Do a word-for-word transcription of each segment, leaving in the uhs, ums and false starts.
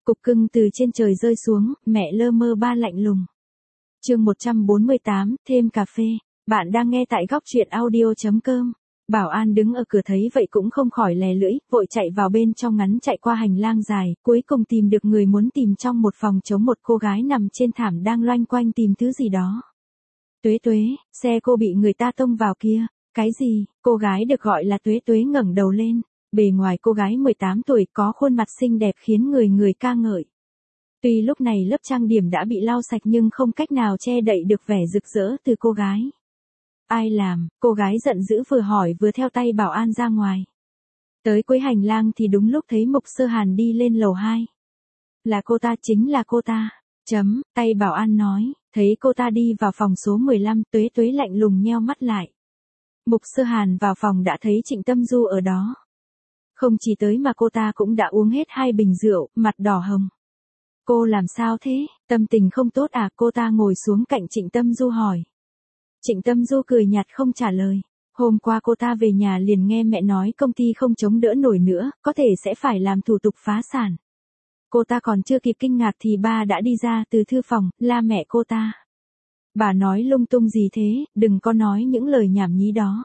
Cục cưng từ trên trời rơi xuống, mẹ lơ mơ ba lạnh lùng. Chương một trăm bốn mươi tám, thêm cà phê. Bạn đang nghe tại góc truyện audio chấm com. Bảo an đứng ở cửa thấy vậy cũng không khỏi lè lưỡi, vội chạy vào bên trong ngắn chạy qua hành lang dài, cuối cùng tìm được người muốn tìm trong một phòng trống một cô gái nằm trên thảm đang loanh quanh tìm thứ gì đó. Tuế Tuế, xe cô bị người ta tông vào kia. Cái gì? Cô gái được gọi là Tuế Tuế ngẩng đầu lên. Bề ngoài cô gái mười tám tuổi có khuôn mặt xinh đẹp khiến người người ca ngợi. Tuy lúc này lớp trang điểm đã bị lau sạch nhưng không cách nào che đậy được vẻ rực rỡ từ cô gái. Ai làm? Cô gái giận dữ vừa hỏi vừa theo tay bảo an ra ngoài. Tới cuối hành lang thì đúng lúc thấy Mục Sơ Hàn đi lên lầu hai. Là cô ta, chính là cô ta. Chấm, tay bảo an nói, thấy cô ta đi vào phòng số mười lăm, Tuế Tuế lạnh lùng nheo mắt lại. Mục Sơ Hàn vào phòng đã thấy Trịnh Tâm Du ở đó. Không chỉ tới mà cô ta cũng đã uống hết hai bình rượu, mặt đỏ hồng. Cô làm sao thế? Tâm tình không tốt à? Cô ta ngồi xuống cạnh Trịnh Tâm Du hỏi. Trịnh Tâm Du cười nhạt không trả lời. Hôm qua cô ta về nhà liền nghe mẹ nói công ty không chống đỡ nổi nữa, có thể sẽ phải làm thủ tục phá sản. Cô ta còn chưa kịp kinh ngạc thì ba đã đi ra từ thư phòng, la mẹ cô ta. Bà nói lung tung gì thế, đừng có nói những lời nhảm nhí đó.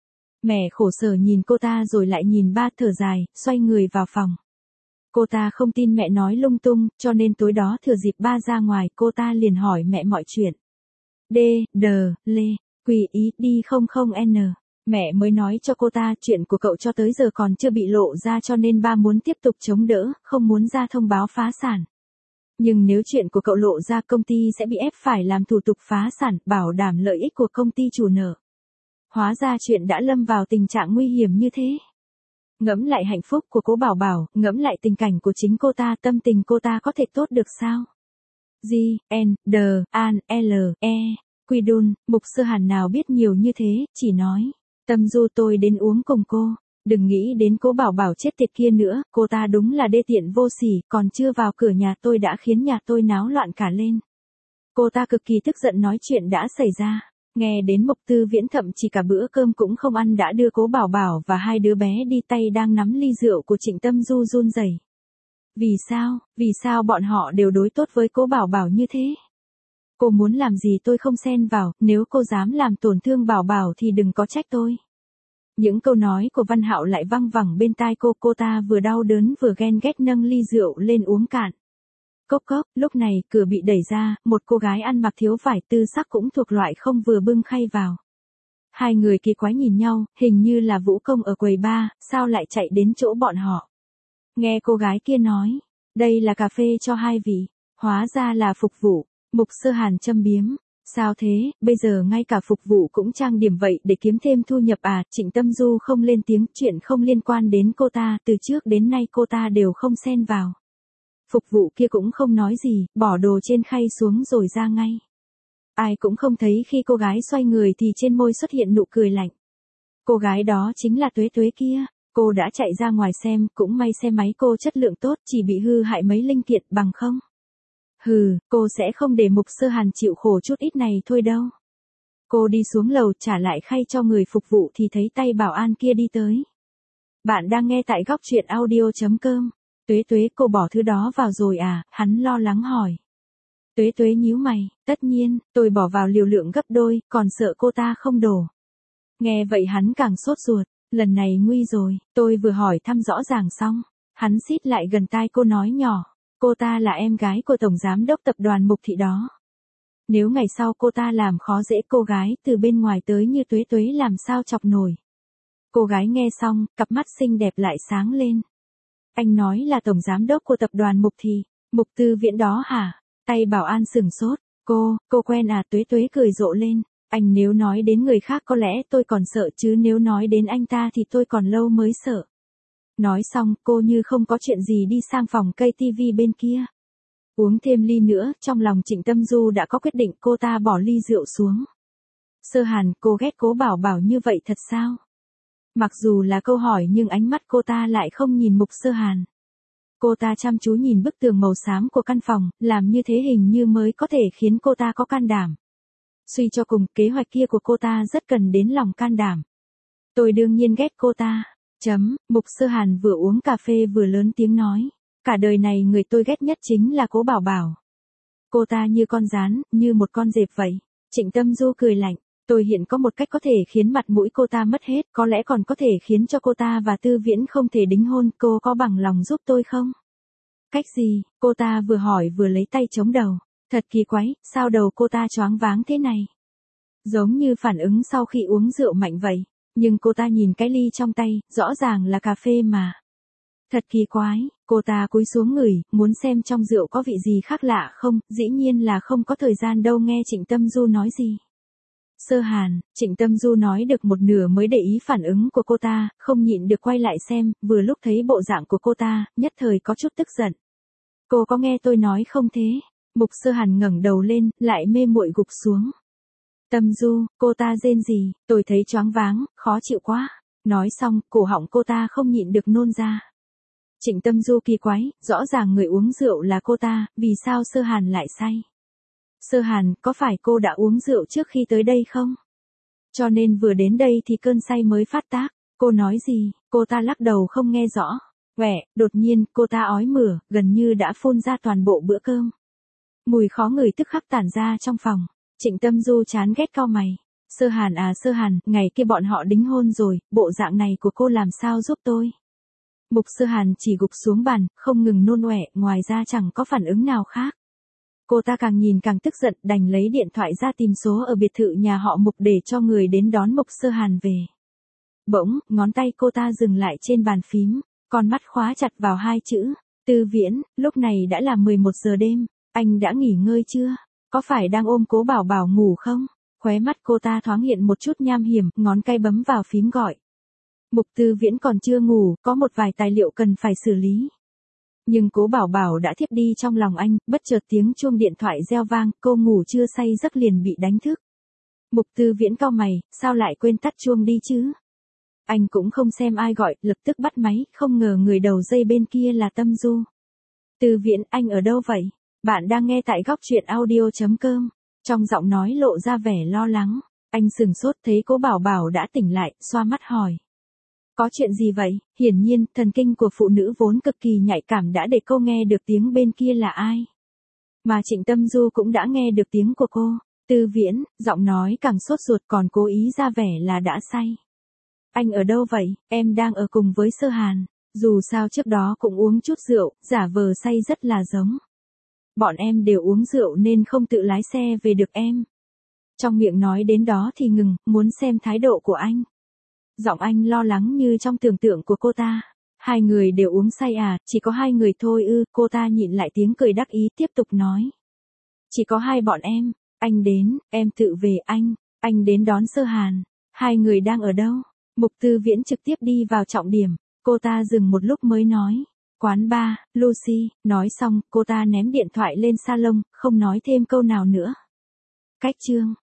Mẹ khổ sở nhìn cô ta rồi lại nhìn ba, thở dài, xoay người vào phòng. Cô ta không tin mẹ nói lung tung, cho nên tối đó thừa dịp ba ra ngoài, cô ta liền hỏi mẹ mọi chuyện. D, D, Lê, Quỳ ý, đi không không N. Mẹ mới nói cho cô ta chuyện của cậu cho tới giờ còn chưa bị lộ ra cho nên ba muốn tiếp tục chống đỡ, không muốn ra thông báo phá sản. Nhưng nếu chuyện của cậu lộ ra công ty sẽ bị ép phải làm thủ tục phá sản, bảo đảm lợi ích của công ty chủ nợ. Hóa ra chuyện đã lâm vào tình trạng nguy hiểm như thế. Ngẫm lại hạnh phúc của cố Bảo Bảo, ngẫm lại tình cảnh của chính cô ta, tâm tình cô ta có thể tốt được sao? G, N, D, An, L, E, Quy Đun, Mục Sơ Hàn nào biết nhiều như thế, chỉ nói. Tâm Du tôi đến uống cùng cô, đừng nghĩ đến cố Bảo Bảo chết tiệt kia nữa, cô ta đúng là đê tiện vô sỉ, còn chưa vào cửa nhà tôi đã khiến nhà tôi náo loạn cả lên. Cô ta cực kỳ tức giận nói chuyện đã xảy ra. Nghe đến Mục Tư Viễn thậm chí cả bữa cơm cũng không ăn đã đưa cố Bảo Bảo và hai đứa bé đi, tay đang nắm ly rượu của Trịnh Tâm Du run rẩy. Vì sao, vì sao bọn họ đều đối tốt với cố Bảo Bảo như thế? Cô muốn làm gì tôi không xen vào, nếu cô dám làm tổn thương Bảo Bảo thì đừng có trách tôi. Những câu nói của Văn Hạo lại văng vẳng bên tai cô, cô ta vừa đau đớn vừa ghen ghét nâng ly rượu lên uống cạn. Cốc cốc, lúc này cửa bị đẩy ra, một cô gái ăn mặc thiếu vải tư sắc cũng thuộc loại không vừa bưng khay vào. Hai người kỳ quái nhìn nhau, hình như là vũ công ở quầy bar, sao lại chạy đến chỗ bọn họ. Nghe cô gái kia nói, đây là cà phê cho hai vị, hóa ra là phục vụ. Mục Sơ Hàn châm biếm, sao thế, bây giờ ngay cả phục vụ cũng trang điểm vậy để kiếm thêm thu nhập à? Trịnh Tâm Du không lên tiếng, chuyện không liên quan đến cô ta, từ trước đến nay cô ta đều không xen vào. Phục vụ kia cũng không nói gì, bỏ đồ trên khay xuống rồi ra ngay. Ai cũng không thấy khi cô gái xoay người thì trên môi xuất hiện nụ cười lạnh. Cô gái đó chính là Tuế Tuế kia, cô đã chạy ra ngoài xem, cũng may xe máy cô chất lượng tốt, chỉ bị hư hại mấy linh kiện, bằng không. Hừ, cô sẽ không để Mục Sơ Hàn chịu khổ chút ít này thôi đâu. Cô đi xuống lầu trả lại khay cho người phục vụ thì thấy tay bảo an kia đi tới. Bạn đang nghe tại góc truyện audio chấm com. Tuế Tuế, cô bỏ thứ đó vào rồi à? Hắn lo lắng hỏi. Tuế Tuế nhíu mày, tất nhiên, tôi bỏ vào liều lượng gấp đôi, còn sợ cô ta không đổ. Nghe vậy hắn càng sốt ruột, lần này nguy rồi, tôi vừa hỏi thăm rõ ràng xong. Hắn xít lại gần tai cô nói nhỏ, cô ta là em gái của Tổng Giám đốc tập đoàn Mục Thị đó. Nếu ngày sau cô ta làm khó dễ cô gái từ bên ngoài tới như Tuế Tuế làm sao chọc nổi. Cô gái nghe xong, cặp mắt xinh đẹp lại sáng lên. Anh nói là Tổng Giám đốc của tập đoàn Mục Thị, Mục Tư Viễn đó hả? Tay bảo an sừng sốt, cô, cô quen à? Tuế Tuế cười rộ lên, anh nếu nói đến người khác có lẽ tôi còn sợ chứ nếu nói đến anh ta thì tôi còn lâu mới sợ. Nói xong, cô như không có chuyện gì đi sang phòng cây tivi bên kia. Uống thêm ly nữa, trong lòng Trịnh Tâm Du đã có quyết định, cô ta bỏ ly rượu xuống. Sơ Hàn, cô ghét cố Bảo Bảo như vậy thật sao? Mặc dù là câu hỏi nhưng ánh mắt cô ta lại không nhìn Mục Sơ Hàn. Cô ta chăm chú nhìn bức tường màu xám của căn phòng, làm như thế hình như mới có thể khiến cô ta có can đảm. Suy cho cùng, kế hoạch kia của cô ta rất cần đến lòng can đảm. Tôi đương nhiên ghét cô ta. Chấm, Mục Sơ Hàn vừa uống cà phê vừa lớn tiếng nói. Cả đời này người tôi ghét nhất chính là Cố Bảo Bảo. Cô ta như con gián, như một con dẹp vậy. Trịnh Tâm Du cười lạnh. Tôi hiện có một cách có thể khiến mặt mũi cô ta mất hết, có lẽ còn có thể khiến cho cô ta và Tư Viễn không thể đính hôn, cô có bằng lòng giúp tôi không? Cách gì? Cô ta vừa hỏi vừa lấy tay chống đầu. Thật kỳ quái, sao đầu cô ta choáng váng thế này? Giống như phản ứng sau khi uống rượu mạnh vậy. Nhưng cô ta nhìn cái ly trong tay, rõ ràng là cà phê mà. Thật kỳ quái, cô ta cúi xuống ngửi, muốn xem trong rượu có vị gì khác lạ không, dĩ nhiên là không có thời gian đâu nghe Trịnh Tâm Du nói gì. Sơ Hàn, Trịnh Tâm Du nói được một nửa mới để ý phản ứng của cô ta, không nhịn được quay lại xem, vừa lúc thấy bộ dạng của cô ta, nhất thời có chút tức giận. Cô có nghe tôi nói không thế? Mục Sơ Hàn ngẩng đầu lên, lại mê muội gục xuống. Tâm Du, cô ta rên gì, tôi thấy choáng váng, khó chịu quá. Nói xong, cổ họng cô ta không nhịn được nôn ra. Trịnh Tâm Du kỳ quái, rõ ràng người uống rượu là cô ta, vì sao Sơ Hàn lại say? Sơ Hàn, có phải cô đã uống rượu trước khi tới đây không? Cho nên vừa đến đây thì cơn say mới phát tác. Cô nói gì? Cô ta lắc đầu không nghe rõ. Quẻ, đột nhiên, cô ta ói mửa, gần như đã phun ra toàn bộ bữa cơm. Mùi khó ngửi tức khắc tản ra trong phòng. Trịnh Tâm Du chán ghét cau mày. Sơ Hàn à Sơ Hàn, ngày kia bọn họ đính hôn rồi, bộ dạng này của cô làm sao giúp tôi? Mục Sơ Hàn chỉ gục xuống bàn, không ngừng nôn ọe, ngoài ra chẳng có phản ứng nào khác. Cô ta càng nhìn càng tức giận, đành lấy điện thoại ra tìm số ở biệt thự nhà họ Mục để cho người đến đón Mục Sơ Hàn về. Bỗng, ngón tay cô ta dừng lại trên bàn phím, con mắt khóa chặt vào hai chữ, Tư Viễn, lúc này đã là mười một giờ đêm, anh đã nghỉ ngơi chưa? Có phải đang ôm Cố Bảo Bảo ngủ không? Khóe mắt cô ta thoáng hiện một chút nham hiểm, ngón tay bấm vào phím gọi. Mục Tư Viễn còn chưa ngủ, có một vài tài liệu cần phải xử lý. Nhưng Cố Bảo Bảo đã thiếp đi trong lòng anh, bất chợt tiếng chuông điện thoại reo vang, cô ngủ chưa say giấc liền bị đánh thức. Mục Tư Viễn cau mày, sao lại quên tắt chuông đi chứ? Anh cũng không xem ai gọi, lập tức bắt máy, không ngờ người đầu dây bên kia là Tâm Du. Tư Viễn, anh ở đâu vậy? Bạn đang nghe tại góc truyện audio chấm com. Trong giọng nói lộ ra vẻ lo lắng. Anh sừng sốt thấy Cố Bảo Bảo đã tỉnh lại, xoa mắt hỏi. Có chuyện gì vậy? Hiển nhiên, thần kinh của phụ nữ vốn cực kỳ nhạy cảm đã để cô nghe được tiếng bên kia là ai. Mà Trịnh Tâm Du cũng đã nghe được tiếng của cô. Tư Viễn, giọng nói càng sốt ruột còn cố ý ra vẻ là đã say. Anh ở đâu vậy? Em đang ở cùng với Sơ Hàn. Dù sao trước đó cũng uống chút rượu, giả vờ say rất là giống. Bọn em đều uống rượu nên không tự lái xe về được em. Trong miệng nói đến đó thì ngừng, muốn xem thái độ của anh. Giọng anh lo lắng như trong tưởng tượng của cô ta. Hai người đều uống say à, chỉ có hai người thôi ư, cô ta nhịn lại tiếng cười đắc ý tiếp tục nói. Chỉ có hai bọn em, anh đến, em tự về anh, anh đến đón Sơ Hàn. Hai người đang ở đâu? Mục Tư Viễn trực tiếp đi vào trọng điểm, cô ta dừng một lúc mới nói. Quán bar, Lucy, nói xong, cô ta ném điện thoại lên salon, không nói thêm câu nào nữa. Cách chương